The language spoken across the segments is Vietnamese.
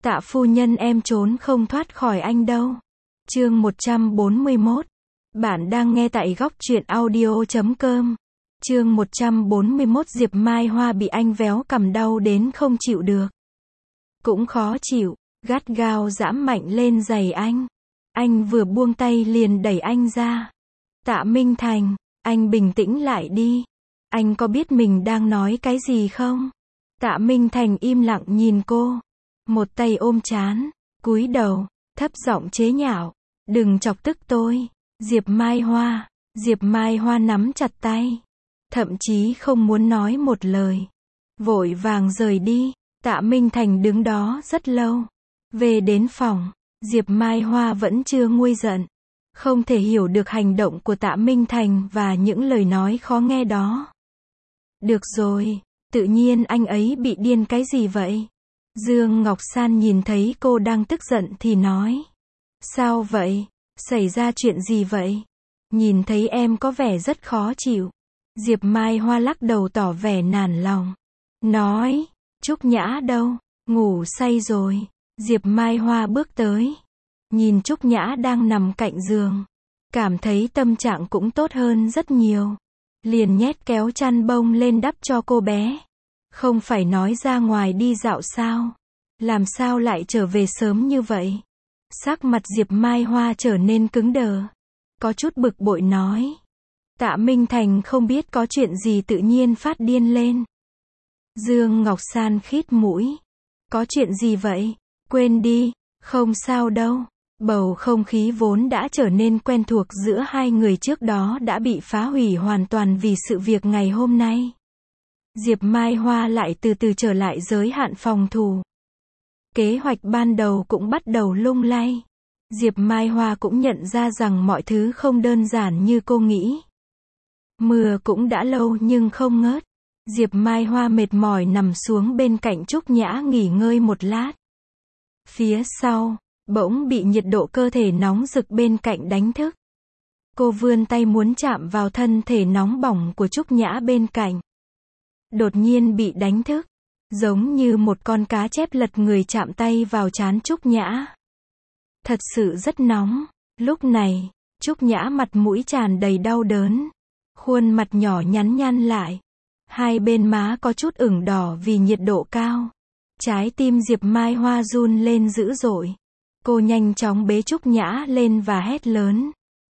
Tạ phu nhân em trốn không thoát khỏi anh đâu. Chương 141. Bạn đang nghe tại góc truyện audio.com. Chương 141 Diệp Mai Hoa bị anh véo cằm đau đến không chịu được. Cũng khó chịu, gắt gao giẫm mạnh lên giày anh. Anh vừa buông tay liền đẩy anh ra. Tạ Minh Thành, anh bình tĩnh lại đi. Anh có biết mình đang nói cái gì không? Tạ Minh Thành im lặng nhìn cô. Một tay ôm trán, cúi đầu, thấp giọng chế nhạo. Đừng chọc tức tôi. Diệp Mai Hoa nắm chặt tay. Thậm chí không muốn nói một lời. Vội vàng rời đi. Tạ Minh Thành đứng đó rất lâu. Về đến phòng, Diệp Mai Hoa vẫn chưa nguôi giận. Không thể hiểu được hành động của Tạ Minh Thành và những lời nói khó nghe đó. Được rồi, tự nhiên anh ấy bị điên cái gì vậy? Dương Ngọc San nhìn thấy cô đang tức giận thì nói. Sao vậy? Xảy ra chuyện gì vậy? Nhìn thấy em có vẻ rất khó chịu. Diệp Mai Hoa lắc đầu tỏ vẻ nản lòng. Nói, Trúc Nhã đâu? Ngủ say rồi. Diệp Mai Hoa bước tới. Nhìn Trúc Nhã đang nằm cạnh giường. Cảm thấy tâm trạng cũng tốt hơn rất nhiều. Liền nhét kéo chăn bông lên đắp cho cô bé. Không phải nói ra ngoài đi dạo sao? Làm sao lại trở về sớm như vậy? Sắc mặt Diệp Mai Hoa trở nên cứng đờ. Có chút bực bội nói. Tạ Minh Thành không biết có chuyện gì tự nhiên phát điên lên. Dương Ngọc San khít mũi. Có chuyện gì vậy? Quên đi, không sao đâu. Bầu không khí vốn đã trở nên quen thuộc giữa hai người trước đó đã bị phá hủy hoàn toàn vì sự việc ngày hôm nay. Diệp Mai Hoa lại từ từ trở lại giới hạn phòng thủ. Kế hoạch ban đầu cũng bắt đầu lung lay. Diệp Mai Hoa cũng nhận ra rằng mọi thứ không đơn giản như cô nghĩ. Mưa cũng đã lâu nhưng không ngớt. Diệp Mai Hoa mệt mỏi nằm xuống bên cạnh Trúc Nhã nghỉ ngơi một lát. Phía sau, bỗng bị nhiệt độ cơ thể nóng rực bên cạnh đánh thức. Cô vươn tay muốn chạm vào thân thể nóng bỏng của Trúc Nhã bên cạnh. Đột nhiên bị đánh thức. Giống như một con cá chép lật người chạm tay vào trán Trúc Nhã. Thật sự rất nóng. Lúc này, Trúc Nhã mặt mũi tràn đầy đau đớn. Khuôn mặt nhỏ nhắn nhăn lại. Hai bên má có chút ửng đỏ vì nhiệt độ cao. Trái tim Diệp Mai Hoa run lên dữ dội. Cô nhanh chóng bế Trúc Nhã lên và hét lớn.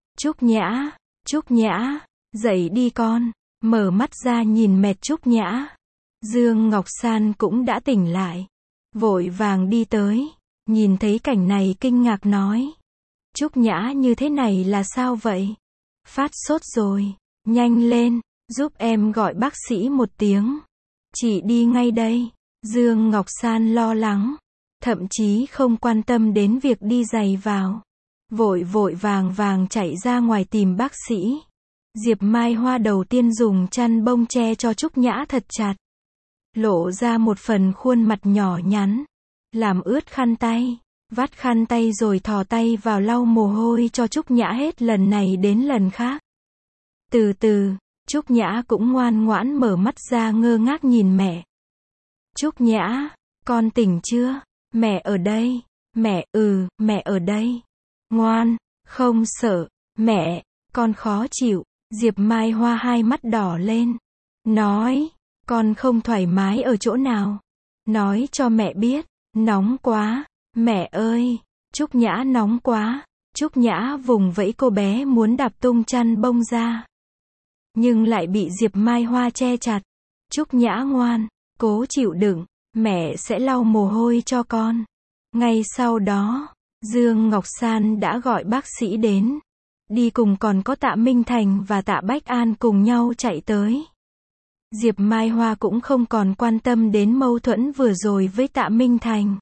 Trúc Nhã, dậy đi con. Mở mắt ra nhìn mệt Trúc Nhã. Dương Ngọc San cũng đã tỉnh lại. Vội vàng đi tới. Nhìn thấy cảnh này kinh ngạc nói. Trúc Nhã như thế này là sao vậy? Phát sốt rồi. Nhanh lên, giúp em gọi bác sĩ một tiếng. Chị đi ngay đây. Dương Ngọc San lo lắng. Thậm chí không quan tâm đến việc đi giày vào. Vội vàng chạy ra ngoài tìm bác sĩ. Diệp Mai Hoa đầu tiên dùng chăn bông che cho Trúc Nhã thật chặt. Lộ ra một phần khuôn mặt nhỏ nhắn. Làm ướt khăn tay. Vắt khăn tay rồi thò tay vào lau mồ hôi cho Trúc Nhã hết lần này đến lần khác. Từ từ, Trúc Nhã cũng ngoan ngoãn mở mắt ra ngơ ngác nhìn mẹ. Trúc Nhã, con tỉnh chưa? Mẹ ở đây. Mẹ ở đây. Ngoan, không sợ. Mẹ, con khó chịu. Diệp Mai Hoa hai mắt đỏ lên. Nói, con không thoải mái ở chỗ nào? Nói cho mẹ biết. Nóng quá. Mẹ ơi, Trúc Nhã nóng quá. Trúc Nhã vùng vẫy cô bé muốn đạp tung chăn bông ra. Nhưng lại bị Diệp Mai Hoa che chặt. Trúc Nhã ngoan, cố chịu đựng. Mẹ sẽ lau mồ hôi cho con. Ngay sau đó, Dương Ngọc San đã gọi bác sĩ đến. Đi cùng còn có Tạ Minh Thành và Tạ Bách An cùng nhau chạy tới. Diệp Mai Hoa cũng không còn quan tâm đến mâu thuẫn vừa rồi với Tạ Minh Thành.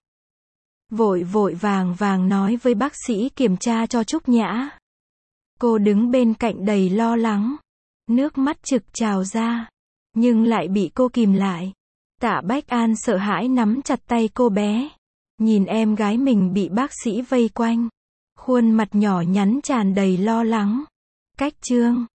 Vội vàng nói với bác sĩ kiểm tra cho Trúc Nhã. Cô đứng bên cạnh đầy lo lắng. Nước mắt trực trào ra. Nhưng lại bị cô kìm lại. Tạ Bách An sợ hãi nắm chặt tay cô bé. Nhìn em gái mình bị bác sĩ vây quanh. Khuôn mặt nhỏ nhắn tràn đầy lo lắng. Cách chương